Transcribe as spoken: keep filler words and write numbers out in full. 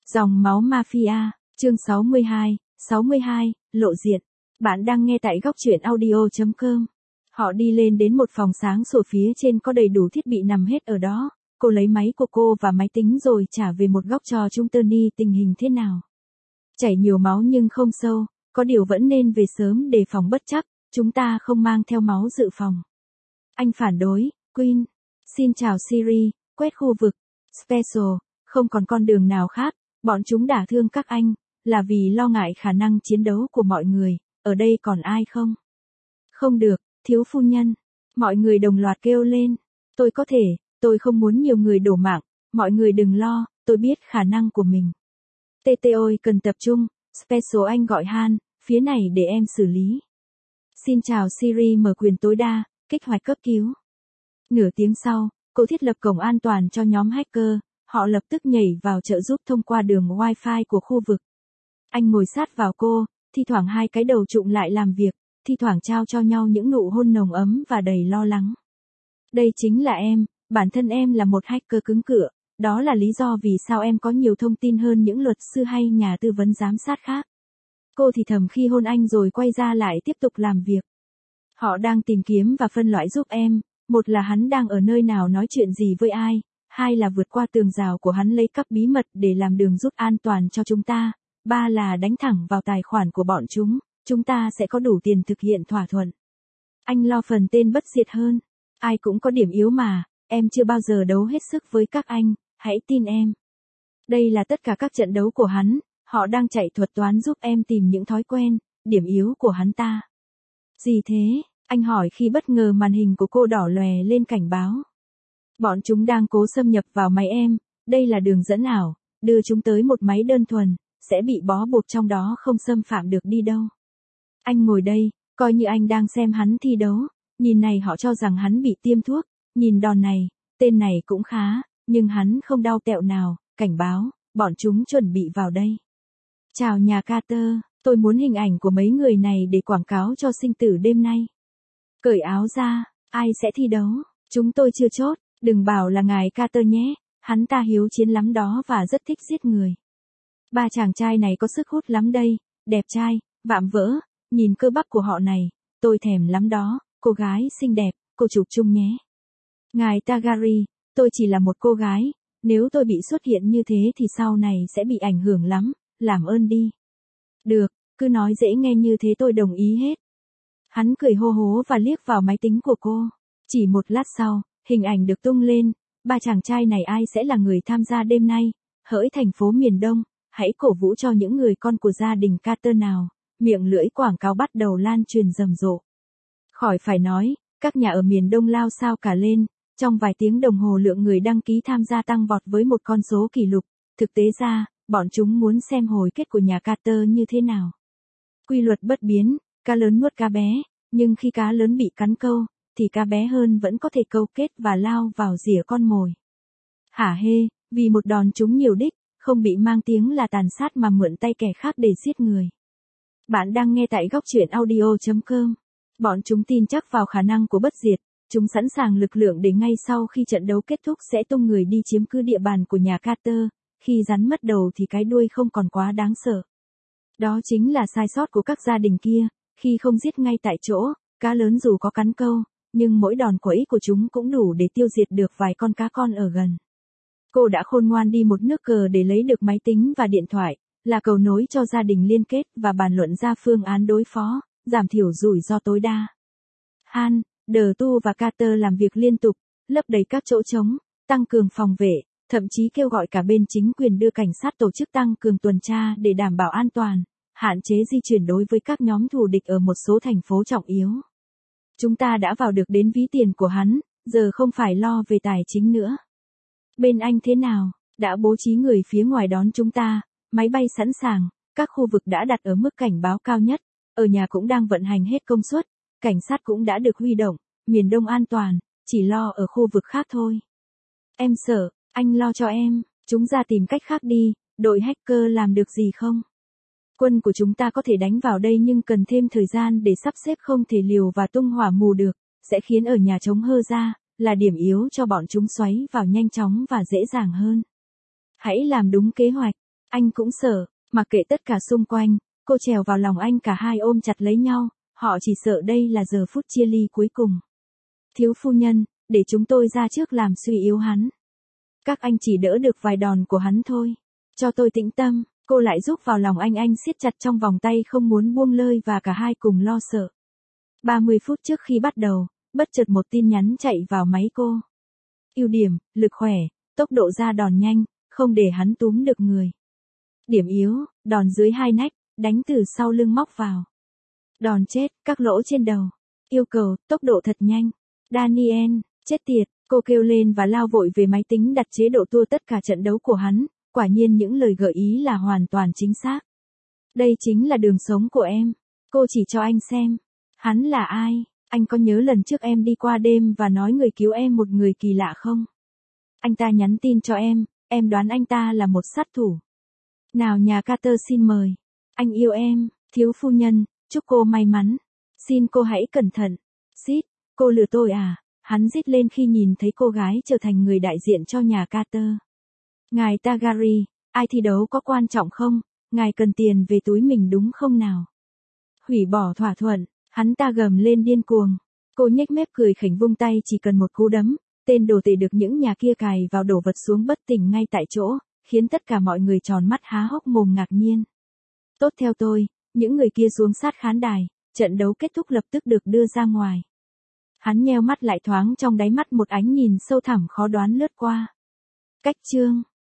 Dòng máu mafia, chương sáu mươi hai, sáu mươi hai, lộ diện. Bạn đang nghe tại góc truyện audio chấm com. Họ đi lên đến một phòng sáng sủa, phía trên có đầy đủ thiết bị nằm hết ở đó. Cô lấy máy của cô và máy tính rồi trả về một góc cho chúng. Tony, tình hình thế nào? Chảy nhiều máu nhưng không sâu, có điều vẫn nên về sớm để phòng bất trắc, chúng ta không mang theo máu dự phòng. Anh phản đối. Queen. Xin chào Siri, quét khu vực. Special, không còn con đường nào khác, bọn chúng đả thương các anh, là vì lo ngại khả năng chiến đấu của mọi người, ở đây còn ai không? Không được, thiếu phu nhân. Mọi người đồng loạt kêu lên. Tôi có thể, tôi không muốn nhiều người đổ mạng, mọi người đừng lo, tôi biết khả năng của mình. tê tê ôi cần tập trung, Special anh gọi Han, phía này để em xử lý. Xin chào Siri, mở quyền tối đa, kích hoạt cấp cứu. Nửa tiếng sau, cô thiết lập cổng an toàn cho nhóm hacker, họ lập tức nhảy vào trợ giúp thông qua đường Wi-Fi của khu vực. Anh ngồi sát vào cô, thi thoảng hai cái đầu trụm lại làm việc, thi thoảng trao cho nhau những nụ hôn nồng ấm và đầy lo lắng. Đây chính là em, bản thân em là một hacker cứng cựa, đó là lý do vì sao em có nhiều thông tin hơn những luật sư hay nhà tư vấn giám sát khác. Cô thì thầm khi hôn anh rồi quay ra lại tiếp tục làm việc. Họ đang tìm kiếm và phân loại giúp em, một là hắn đang ở nơi nào nói chuyện gì với ai, hai là vượt qua tường rào của hắn lấy cắp bí mật để làm đường rút an toàn cho chúng ta, ba là đánh thẳng vào tài khoản của bọn chúng, chúng ta sẽ có đủ tiền thực hiện thỏa thuận. Anh lo phần tên bất diệt hơn. Ai cũng có điểm yếu mà, em chưa bao giờ đấu hết sức với các anh, hãy tin em. Đây là tất cả các trận đấu của hắn, họ đang chạy thuật toán giúp em tìm những thói quen, điểm yếu của hắn ta. Gì thế? Anh hỏi khi bất ngờ màn hình của cô đỏ lòe lên cảnh báo. Bọn chúng đang cố xâm nhập vào máy em, đây là đường dẫn ảo, đưa chúng tới một máy đơn thuần, sẽ bị bó buộc trong đó không xâm phạm được đi đâu. Anh ngồi đây, coi như anh đang xem hắn thi đấu, nhìn này họ cho rằng hắn bị tiêm thuốc, nhìn đòn này, tên này cũng khá, nhưng hắn không đau tẹo nào, cảnh báo, bọn chúng chuẩn bị vào đây. Chào nhà Carter, tôi muốn hình ảnh của mấy người này để quảng cáo cho sinh tử đêm nay. Cởi áo ra, ai sẽ thi đấu, chúng tôi chưa chốt, đừng bảo là ngài Carter nhé, hắn ta hiếu chiến lắm đó và rất thích giết người. Ba chàng trai này có sức hút lắm đây, đẹp trai, vạm vỡ, nhìn cơ bắp của họ này, tôi thèm lắm đó, cô gái xinh đẹp, cô chụp chung nhé. Ngài Tagari, tôi chỉ là một cô gái, nếu tôi bị xuất hiện như thế thì sau này sẽ bị ảnh hưởng lắm, làm ơn đi. Được, cứ nói dễ nghe như thế tôi đồng ý hết. Hắn cười hô hố và liếc vào máy tính của cô. Chỉ một lát sau, hình ảnh được tung lên, ba chàng trai này ai sẽ là người tham gia đêm nay, hỡi thành phố miền Đông, hãy cổ vũ cho những người con của gia đình Carter nào, miệng lưỡi quảng cáo bắt đầu lan truyền rầm rộ. Khỏi phải nói, các nhà ở miền Đông lao sao cả lên, trong vài tiếng đồng hồ lượng người đăng ký tham gia tăng vọt với một con số kỷ lục, thực tế ra, bọn chúng muốn xem hồi kết của nhà Carter như thế nào. Quy luật bất biến, cá lớn nuốt cá bé, nhưng khi cá lớn bị cắn câu, thì cá bé hơn vẫn có thể câu kết và lao vào rỉa con mồi. Hả hê, vì một đòn trúng nhiều đích, không bị mang tiếng là tàn sát mà mượn tay kẻ khác để giết người. Bạn đang nghe tại góc truyện audio chấm com. Bọn chúng tin chắc vào khả năng của bất diệt, chúng sẵn sàng lực lượng để ngay sau khi trận đấu kết thúc sẽ tung người đi chiếm cứ địa bàn của nhà Carter, khi rắn mất đầu thì cái đuôi không còn quá đáng sợ. Đó chính là sai sót của các gia đình kia, khi không giết ngay tại chỗ, cá lớn dù có cắn câu, nhưng mỗi đòn quẫy của chúng cũng đủ để tiêu diệt được vài con cá con ở gần. Cô đã khôn ngoan đi một nước cờ để lấy được máy tính và điện thoại, là cầu nối cho gia đình liên kết và bàn luận ra phương án đối phó, giảm thiểu rủi ro tối đa. Han, Đờ Tu và Carter làm việc liên tục, lấp đầy các chỗ trống, tăng cường phòng vệ, thậm chí kêu gọi cả bên chính quyền đưa cảnh sát tổ chức tăng cường tuần tra để đảm bảo an toàn, hạn chế di chuyển đối với các nhóm thù địch ở một số thành phố trọng yếu. Chúng ta đã vào được đến ví tiền của hắn, giờ không phải lo về tài chính nữa. Bên anh thế nào? Đã bố trí người phía ngoài đón chúng ta, máy bay sẵn sàng, các khu vực đã đặt ở mức cảnh báo cao nhất, ở nhà cũng đang vận hành hết công suất, cảnh sát cũng đã được huy động, miền Đông an toàn, chỉ lo ở khu vực khác thôi. Em sợ, anh lo cho em, chúng ra tìm cách khác đi, đội hacker làm được gì không? Quân của chúng ta có thể đánh vào đây nhưng cần thêm thời gian để sắp xếp, không thể liều và tung hỏa mù được, sẽ khiến ở nhà trống hơ ra, là điểm yếu cho bọn chúng xoáy vào nhanh chóng và dễ dàng hơn. Hãy làm đúng kế hoạch. Anh cũng sợ, mặc kệ tất cả xung quanh, cô trèo vào lòng anh, cả hai ôm chặt lấy nhau, họ chỉ sợ đây là giờ phút chia ly cuối cùng. Thiếu phu nhân, để chúng tôi ra trước làm suy yếu hắn. Các anh chỉ đỡ được vài đòn của hắn thôi. Cho tôi tĩnh tâm, cô lại rúc vào lòng anh, anh siết chặt trong vòng tay không muốn buông lơi và cả hai cùng lo sợ. ba mươi phút trước khi bắt đầu, bất chợt một tin nhắn chạy vào máy cô. Ưu điểm, lực khỏe, tốc độ ra đòn nhanh, không để hắn túm được người. Điểm yếu, đòn dưới hai nách, đánh từ sau lưng móc vào. Đòn chết, các lỗ trên đầu. Yêu cầu, tốc độ thật nhanh. Daniel, chết tiệt, cô kêu lên và lao vội về máy tính đặt chế độ tua tất cả trận đấu của hắn, quả nhiên những lời gợi ý là hoàn toàn chính xác. Đây chính là đường sống của em. Cô chỉ cho anh xem. Hắn là ai? Anh có nhớ lần trước em đi qua đêm và nói người cứu em một người kỳ lạ không? Anh ta nhắn tin cho em, em đoán anh ta là một sát thủ. Nào nhà Carter xin mời. Anh yêu em, thiếu phu nhân, chúc cô may mắn. Xin cô hãy cẩn thận. Xít, cô lừa tôi à? Hắn rít lên khi nhìn thấy cô gái trở thành người đại diện cho nhà Carter. Ngài Tagari, ai thi đấu có quan trọng không? Ngài cần tiền về túi mình đúng không nào? Hủy bỏ thỏa thuận, hắn ta gầm lên điên cuồng. Cô nhếch mép cười khỉnh vung tay, chỉ cần một cú đấm, tên đồ tể được những nhà kia cài vào đổ vật xuống bất tỉnh ngay tại chỗ, khiến tất cả mọi người tròn mắt há hốc mồm ngạc nhiên. Tốt, theo tôi, những người kia xuống sát khán đài, trận đấu kết thúc lập tức được đưa ra ngoài. Hắn nheo mắt lại, thoáng trong đáy mắt một ánh nhìn sâu thẳm khó đoán lướt qua. Cách chương